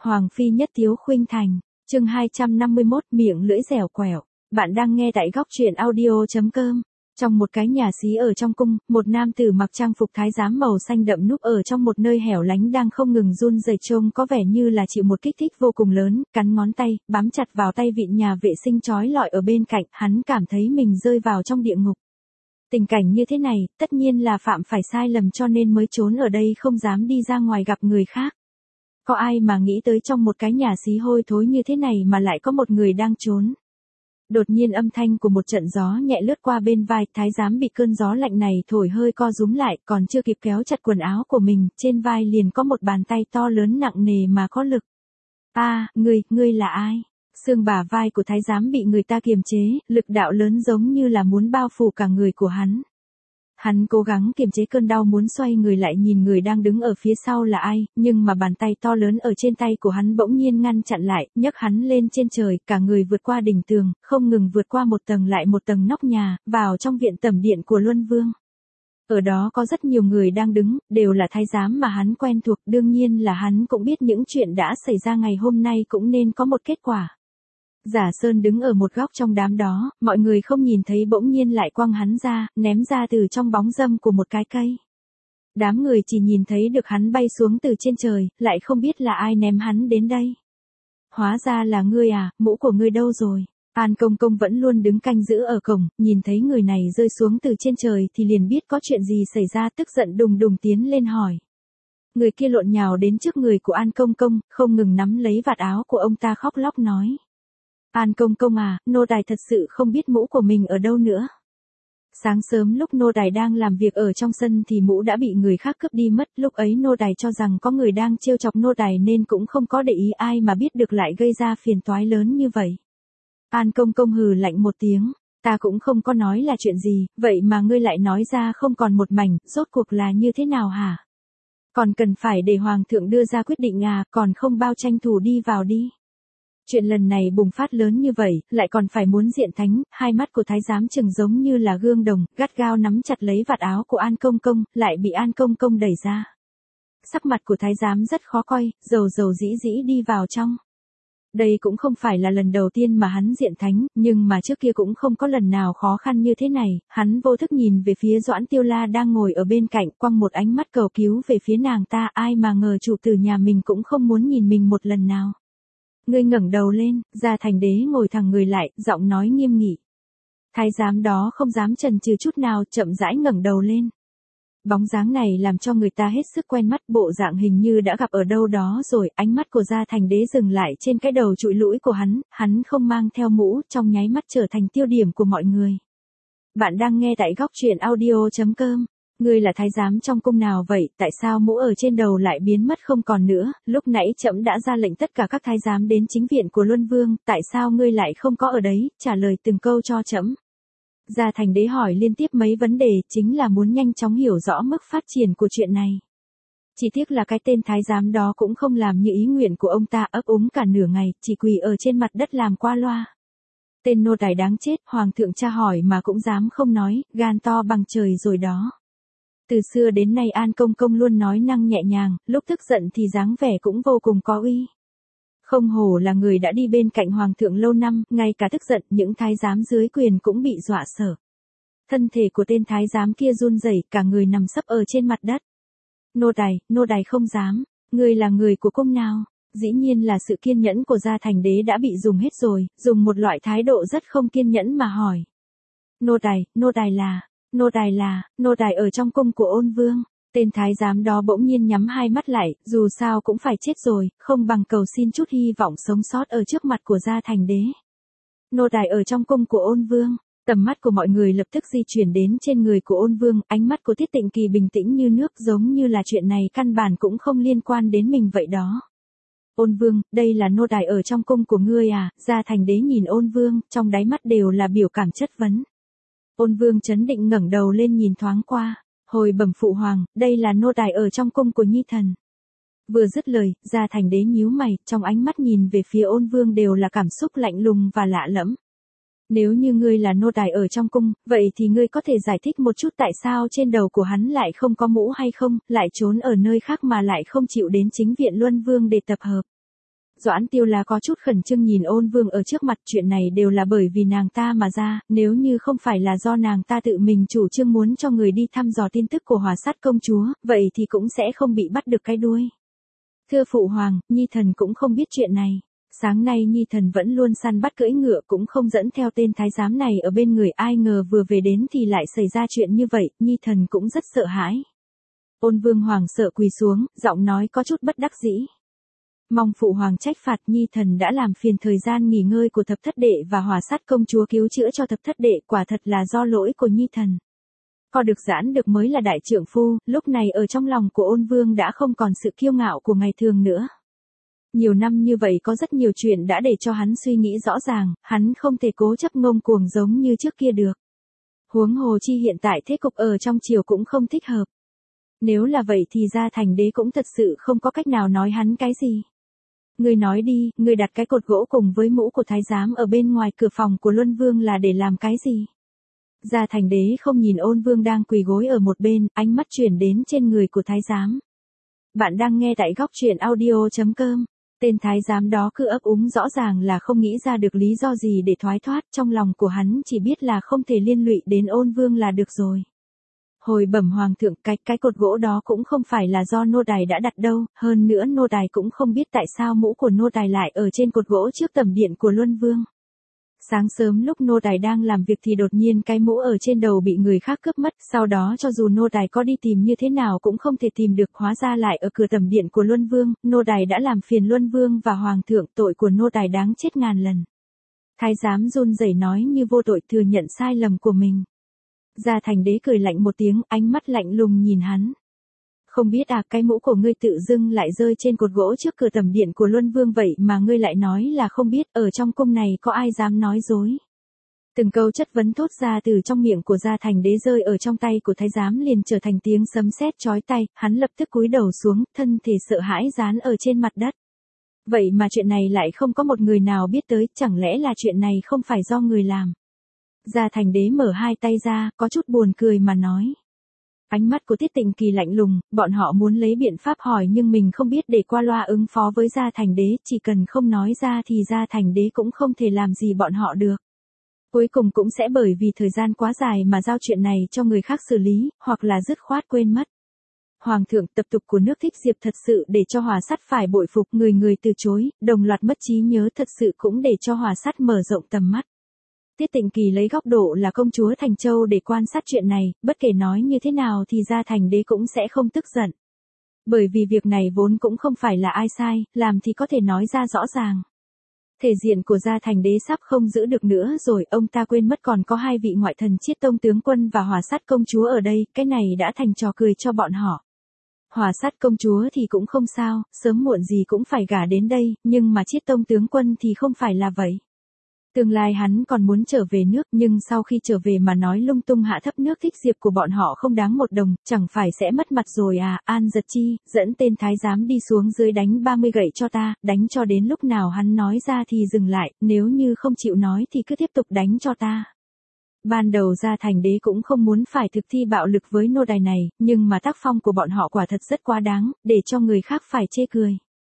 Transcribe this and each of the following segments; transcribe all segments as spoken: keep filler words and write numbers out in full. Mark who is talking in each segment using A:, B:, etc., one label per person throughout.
A: Hoàng phi nhất tiếu khuynh thành, chương hai trăm năm mươi mốt miệng lưỡi dẻo quẹo. Bạn đang nghe tại góc truyện audio.com. Trong một cái nhà xí ở trong cung, một nam tử mặc trang phục thái giám màu xanh đậm núp ở trong một nơi hẻo lánh đang không ngừng run rẩy, trông có vẻ như là chịu một kích thích vô cùng lớn, cắn ngón tay, bám chặt vào tay vịn nhà vệ sinh chói lọi ở bên cạnh, hắn cảm thấy mình rơi vào trong địa ngục. Tình cảnh như thế này, tất nhiên là phạm phải sai lầm cho nên mới trốn ở đây không dám đi ra ngoài gặp người khác. Có ai mà nghĩ tới trong một cái nhà xí hôi thối như thế này mà lại có một người đang trốn. Đột nhiên âm thanh của một trận gió nhẹ lướt qua bên vai, thái giám bị cơn gió lạnh này thổi hơi co rúm lại, còn chưa kịp kéo chặt quần áo của mình, trên vai liền có một bàn tay to lớn nặng nề mà có lực. A, à, ngươi, ngươi là ai? Xương bả vai của thái giám bị người ta kiềm chế, lực đạo lớn giống như là muốn bao phủ cả người của hắn. Hắn cố gắng kiềm chế cơn đau muốn xoay người lại nhìn người đang đứng ở phía sau là ai, nhưng mà bàn tay to lớn ở trên tay của hắn bỗng nhiên ngăn chặn lại, nhấc hắn lên trên trời, cả người vượt qua đỉnh tường, không ngừng vượt qua một tầng lại một tầng nóc nhà, vào trong viện tẩm điện của Luân Vương. Ở đó có rất nhiều người đang đứng, đều là thái giám mà hắn quen thuộc, đương nhiên là hắn cũng biết những chuyện đã xảy ra ngày hôm nay cũng nên có một kết quả. Giả Sơn đứng ở một góc trong đám đó, mọi người không nhìn thấy bỗng nhiên lại quăng hắn ra, ném ra từ trong bóng râm của một cái cây. Đám người chỉ nhìn thấy được hắn bay xuống từ trên trời, lại không biết là ai ném hắn đến đây. Hóa ra là ngươi à, mũ của ngươi đâu rồi? An Công Công vẫn luôn đứng canh giữ ở cổng, nhìn thấy người này rơi xuống từ trên trời thì liền biết có chuyện gì xảy ra, tức giận đùng đùng tiến lên hỏi. Người kia lộn nhào đến trước người của An Công Công, không ngừng nắm lấy vạt áo của ông ta khóc lóc nói. An Công Công à, nô tài thật sự không biết mũ của mình ở đâu nữa. Sáng sớm lúc nô tài đang làm việc ở trong sân thì mũ đã bị người khác cướp đi mất, lúc ấy nô tài cho rằng có người đang trêu chọc nô tài nên cũng không có để ý, ai mà biết được lại gây ra phiền toái lớn như vậy. An Công Công hừ lạnh một tiếng, ta cũng không có nói là chuyện gì, vậy mà ngươi lại nói ra không còn một mảnh, rốt cuộc là như thế nào hả? Còn cần phải để Hoàng thượng đưa ra quyết định à, còn không bao tranh thủ đi vào đi. Chuyện lần này bùng phát lớn như vậy, lại còn phải muốn diện thánh, hai mắt của thái giám trừng giống như là gương đồng, gắt gao nắm chặt lấy vạt áo của An Công Công, lại bị An Công Công đẩy ra. Sắc mặt của thái giám rất khó coi, dầu dầu dĩ dĩ đi vào trong. Đây cũng không phải là lần đầu tiên mà hắn diện thánh, nhưng mà trước kia cũng không có lần nào khó khăn như thế này, hắn vô thức nhìn về phía Doãn Tiêu La đang ngồi ở bên cạnh, quăng một ánh mắt cầu cứu về phía nàng ta, ai mà ngờ chủ tử nhà mình cũng không muốn nhìn mình một lần nào. Ngươi ngẩng đầu lên, Gia Thành Đế ngồi thẳng người lại, giọng nói nghiêm nghị. Thái giám đó không dám chần chừ chút nào, chậm rãi ngẩng đầu lên. Bóng dáng này làm cho người ta hết sức quen mắt, bộ dạng hình như đã gặp ở đâu đó rồi, ánh mắt của Gia Thành Đế dừng lại trên cái đầu trụi lũi của hắn, hắn không mang theo mũ, trong nháy mắt trở thành tiêu điểm của mọi người. Bạn đang nghe tại góc truyện audio.com. Ngươi là thái giám trong cung nào vậy, tại sao mũ ở trên đầu lại biến mất không còn nữa, lúc nãy trẫm đã ra lệnh tất cả các thái giám đến chính viện của Luân Vương, tại sao ngươi lại không có ở đấy, trả lời từng câu cho trẫm. Gia Thành Đế hỏi liên tiếp mấy vấn đề, chính là muốn nhanh chóng hiểu rõ mức phát triển của chuyện này. Chỉ tiếc là cái tên thái giám đó cũng không làm như ý nguyện của ông ta, ấp úng cả nửa ngày, chỉ quỳ ở trên mặt đất làm qua loa. Tên nô tài đáng chết, Hoàng thượng tra hỏi mà cũng dám không nói, gan to bằng trời rồi đó. Từ xưa đến nay An Công Công luôn nói năng nhẹ nhàng, lúc tức giận thì dáng vẻ cũng vô cùng có uy. Không hổ là người đã đi bên cạnh Hoàng thượng lâu năm, ngay cả tức giận những thái giám dưới quyền cũng bị dọa sợ. Thân thể của tên thái giám kia run rẩy, cả người nằm sấp ở trên mặt đất. Nô tài, nô tài không dám, ngươi là người của cung nào? Dĩ nhiên là sự kiên nhẫn của Gia Thành Đế đã bị dùng hết rồi, dùng một loại thái độ rất không kiên nhẫn mà hỏi. Nô tài, nô tài là... Nô tài là, nô tài ở trong cung của Ôn Vương. Tên thái giám đó bỗng nhiên nhắm hai mắt lại, dù sao cũng phải chết rồi, không bằng cầu xin chút hy vọng sống sót ở trước mặt của Gia Thành Đế. Nô tài ở trong cung của Ôn Vương, tầm mắt của mọi người lập tức di chuyển đến trên người của Ôn Vương, ánh mắt của Tiết Tịnh Kỳ bình tĩnh như nước, giống như là chuyện này căn bản cũng không liên quan đến mình vậy đó. Ôn Vương, đây là nô tài ở trong cung của ngươi à? Gia Thành Đế nhìn Ôn Vương, trong đáy mắt đều là biểu cảm chất vấn. Ôn Vương chấn định ngẩng đầu lên nhìn thoáng qua, hồi bẩm phụ hoàng, đây là nô tài ở trong cung của Nhi thần. Vừa dứt lời, Gia Thành Đế nhíu mày, trong ánh mắt nhìn về phía Ôn Vương đều là cảm xúc lạnh lùng và lạ lẫm. Nếu như ngươi là nô tài ở trong cung, vậy thì ngươi có thể giải thích một chút tại sao trên đầu của hắn lại không có mũ hay không, lại trốn ở nơi khác mà lại không chịu đến chính viện Luân Vương để tập hợp. Doãn Tiêu La có chút khẩn trương nhìn Ôn Vương ở trước mặt, chuyện này đều là bởi vì nàng ta mà ra, nếu như không phải là do nàng ta tự mình chủ trương muốn cho người đi thăm dò tin tức của Hỏa Sát công chúa, vậy thì cũng sẽ không bị bắt được cái đuôi. Thưa phụ hoàng, Nhi thần cũng không biết chuyện này. Sáng nay Nhi thần vẫn luôn săn bắt cưỡi ngựa cũng không dẫn theo tên thái giám này ở bên người, ai ngờ vừa về đến thì lại xảy ra chuyện như vậy, Nhi thần cũng rất sợ hãi. Ôn Vương hoảng sợ quỳ xuống, giọng nói có chút bất đắc dĩ. Mong phụ hoàng trách phạt, Nhi thần đã làm phiền thời gian nghỉ ngơi của thập thất đệ và Hỏa Sát công chúa cứu chữa cho thập thất đệ, quả thật là do lỗi của Nhi thần. Co được giãn được mới là đại trượng phu, lúc này ở trong lòng của Ôn Vương đã không còn sự kiêu ngạo của ngày thường nữa. Nhiều năm như vậy có rất nhiều chuyện đã để cho hắn suy nghĩ rõ ràng, hắn không thể cố chấp ngông cuồng giống như trước kia được. Huống hồ chi hiện tại thế cục ở trong triều cũng không thích hợp. Nếu là vậy thì Gia Thành Đế cũng thật sự không có cách nào nói hắn cái gì. Ngươi nói đi, ngươi đặt cái cột gỗ cùng với mũ của thái giám ở bên ngoài cửa phòng của Luân Vương là để làm cái gì? Gia Thành Đế không nhìn Ôn Vương đang quỳ gối ở một bên, ánh mắt chuyển đến trên người của thái giám. Bạn đang nghe tại góc truyện audio chấm com. Tên thái giám đó cứ ấp úng, rõ ràng là không nghĩ ra được lý do gì để thoái thoát, trong lòng của hắn chỉ biết là không thể liên lụy đến Ôn Vương là được rồi. Hồi bẩm hoàng thượng, cái cái cột gỗ đó cũng không phải là do nô tài đã đặt đâu, hơn nữa nô tài cũng không biết tại sao mũ của nô tài lại ở trên cột gỗ trước tẩm điện của Luân Vương. Sáng sớm lúc nô tài đang làm việc thì đột nhiên cái mũ ở trên đầu bị người khác cướp mất, sau đó cho dù nô tài có đi tìm như thế nào cũng không thể tìm được, hóa ra lại ở cửa tẩm điện của Luân Vương, nô tài đã làm phiền Luân Vương và hoàng thượng, tội của nô tài đáng chết ngàn lần. Thái giám run rẩy nói như vô tội, thừa nhận sai lầm của mình. Gia Thành Đế cười lạnh một tiếng, ánh mắt lạnh lùng nhìn hắn. Không biết à, cái mũ của ngươi tự dưng lại rơi trên cột gỗ trước cửa tẩm điện của Luân Vương vậy mà ngươi lại nói là không biết, ở trong cung này có ai dám nói dối. Từng câu chất vấn thốt ra từ trong miệng của Gia Thành Đế rơi ở trong tay của thái giám liền trở thành tiếng sấm sét chói tai, hắn lập tức cúi đầu xuống, thân thể sợ hãi dán ở trên mặt đất. Vậy mà chuyện này lại không có một người nào biết tới, chẳng lẽ là chuyện này không phải do người làm. Gia Thành Đế mở hai tay ra, có chút buồn cười mà nói. Ánh mắt của Tiết Tịnh Kỳ lạnh lùng, bọn họ muốn lấy biện pháp hỏi nhưng mình không biết để qua loa ứng phó với Gia Thành Đế, chỉ cần không nói ra thì Gia Thành Đế cũng không thể làm gì bọn họ được. Cuối cùng cũng sẽ bởi vì thời gian quá dài mà giao chuyện này cho người khác xử lý, hoặc là dứt khoát quên mất. Hoàng thượng, tập tục của nước Thích Diệp thật sự để cho Hỏa Sát phải bội phục, người người từ chối, đồng loạt mất trí nhớ, thật sự cũng để cho Hỏa Sát mở rộng tầm mắt. Tiết Tịnh Kỳ lấy góc độ là công chúa Thành Châu để quan sát chuyện này, bất kể nói như thế nào thì Gia Thành Đế cũng sẽ không tức giận. Bởi vì việc này vốn cũng không phải là ai sai, làm thì có thể nói ra rõ ràng. Thể diện của Gia Thành Đế sắp không giữ được nữa rồi, ông ta quên mất còn có hai vị ngoại thần Chiết Tông tướng quân và Hỏa Sát công chúa ở đây, cái này đã thành trò cười cho bọn họ. Hỏa Sát công chúa thì cũng không sao, sớm muộn gì cũng phải gả đến đây, nhưng mà Chiết Tông tướng quân thì không phải là vậy. Tương lai hắn còn muốn trở về nước, nhưng sau khi trở về mà nói lung tung hạ thấp nước Thích Diệp của bọn họ không đáng một đồng, chẳng phải sẽ mất mặt rồi à. An Giật Chi, dẫn tên thái giám đi xuống dưới đánh ba mươi gậy cho ta, đánh cho đến lúc nào hắn nói ra thì dừng lại, nếu như không chịu nói thì cứ tiếp tục đánh cho ta. Ban đầu Gia Thành Đế cũng không muốn phải thực thi bạo lực với nô tài này, nhưng mà tác phong của bọn họ quả thật rất quá đáng, để cho người khác phải chê cười.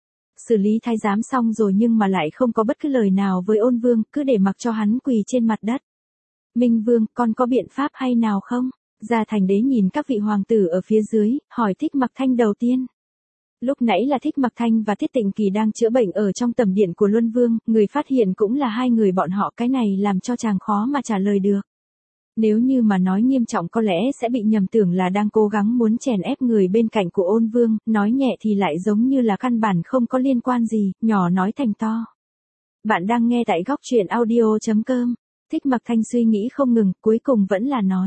A: Xử lý thái giám xong rồi nhưng mà lại không có bất cứ lời nào với Ôn Vương, cứ để mặc cho hắn quỳ trên mặt đất. Minh Vương, con có biện pháp hay nào không? Gia Thành Đế nhìn các vị hoàng tử ở phía dưới, hỏi Thích Mặc Thanh đầu tiên. Lúc nãy là Thích Mặc Thanh và Tiết Tịnh Kỳ đang chữa bệnh ở trong tẩm điện của Luân Vương, người phát hiện cũng là hai người bọn họ, cái này làm cho chàng khó mà trả lời được. Nếu như mà nói nghiêm trọng có lẽ sẽ bị nhầm tưởng là đang cố gắng muốn chèn ép người bên cạnh của Ôn Vương, nói nhẹ thì lại giống như là căn bản không có liên quan gì, nhỏ nói thành to. Bạn đang nghe tại góc truyện audio chấm com. Thích Mặc Thanh suy nghĩ không ngừng, cuối cùng vẫn là nói.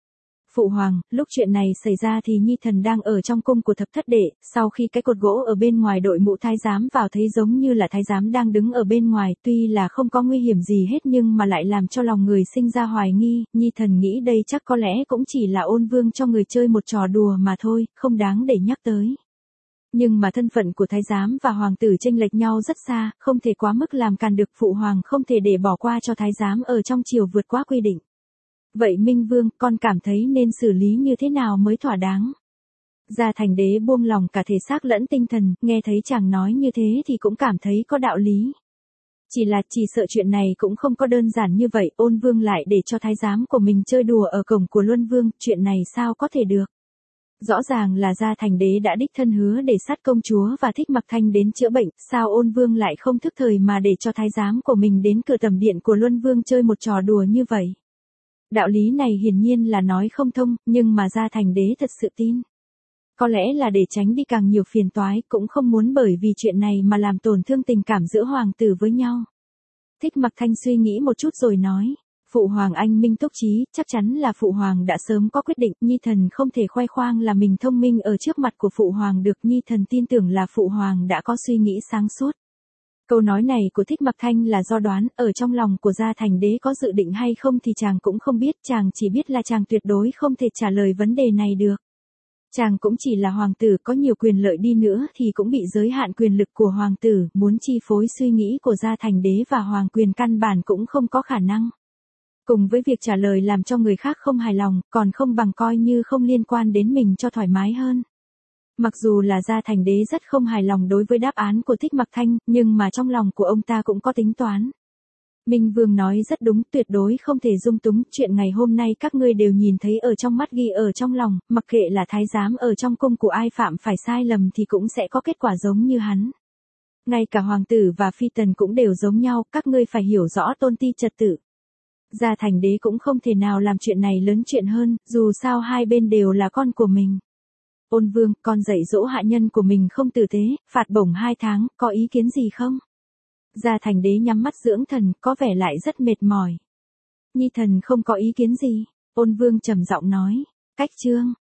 A: Phụ hoàng, lúc chuyện này xảy ra thì Nhi thần đang ở trong cung của thập thất đệ, sau khi cái cột gỗ ở bên ngoài đội mũ thái giám vào thấy giống như là thái giám đang đứng ở bên ngoài, tuy là không có nguy hiểm gì hết nhưng mà lại làm cho lòng người sinh ra hoài nghi, Nhi thần nghĩ đây chắc có lẽ cũng chỉ là Ôn Vương cho người chơi một trò đùa mà thôi, không đáng để nhắc tới. Nhưng mà thân phận của thái giám và hoàng tử chênh lệch nhau rất xa, không thể quá mức làm càn được, phụ hoàng không thể để bỏ qua cho thái giám ở trong triều vượt quá quy định. Vậy Minh Vương, con cảm thấy nên xử lý như thế nào mới thỏa đáng? Gia Thành Đế buông lòng cả thể xác lẫn tinh thần, nghe thấy chàng nói như thế thì cũng cảm thấy có đạo lý. Chỉ là chỉ sợ chuyện này cũng không có đơn giản như vậy, Ôn Vương lại để cho thái giám của mình chơi đùa ở cổng của Luân Vương, chuyện này sao có thể được. Rõ ràng là Gia Thành Đế đã đích thân hứa để sát công chúa và Thích Mặc Thanh đến chữa bệnh, sao Ôn Vương lại không thức thời mà để cho thái giám của mình đến cửa tầm điện của Luân Vương chơi một trò đùa như vậy. Đạo lý này hiển nhiên là nói không thông, nhưng mà Gia Thành Đế thật sự tin. Có lẽ là để tránh đi càng nhiều phiền toái, cũng không muốn bởi vì chuyện này mà làm tổn thương tình cảm giữa hoàng tử với nhau. Thích Mặc Thanh suy nghĩ một chút rồi nói, Phụ Hoàng anh minh túc trí, chắc chắn là Phụ Hoàng đã sớm có quyết định, Nhi thần không thể khoe khoang là mình thông minh ở trước mặt của Phụ Hoàng được, Nhi thần tin tưởng là Phụ Hoàng đã có suy nghĩ sáng suốt. Câu nói này của Thích Mặc Thanh là do đoán, ở trong lòng của Gia Thành Đế có dự định hay không thì chàng cũng không biết, chàng chỉ biết là chàng tuyệt đối không thể trả lời vấn đề này được. Chàng cũng chỉ là hoàng tử, có nhiều quyền lợi đi nữa thì cũng bị giới hạn quyền lực của hoàng tử, muốn chi phối suy nghĩ của Gia Thành Đế và hoàng quyền căn bản cũng không có khả năng. Cùng với việc trả lời làm cho người khác không hài lòng, còn không bằng coi như không liên quan đến mình cho thoải mái hơn. Mặc dù là Gia Thành Đế rất không hài lòng đối với đáp án của Thích Mặc Thanh, nhưng mà trong lòng của ông ta cũng có tính toán. Minh Vương nói rất đúng, tuyệt đối không thể dung túng, chuyện ngày hôm nay các ngươi đều nhìn thấy ở trong mắt ghi ở trong lòng, mặc kệ là thái giám ở trong cung của ai phạm phải sai lầm thì cũng sẽ có kết quả giống như hắn. Ngay cả hoàng tử và phi tần cũng đều giống nhau, các ngươi phải hiểu rõ tôn ti trật tự. Gia Thành Đế cũng không thể nào làm chuyện này lớn chuyện hơn, dù sao hai bên đều là con của mình. Ôn Vương, con dạy dỗ hạ nhân của mình không tử tế, phạt bổng hai tháng, có ý kiến gì không? Gia Thành Đế nhắm mắt dưỡng thần, có vẻ lại rất mệt mỏi. Nhi thần không có ý kiến gì, Ôn Vương trầm giọng nói. Cách chương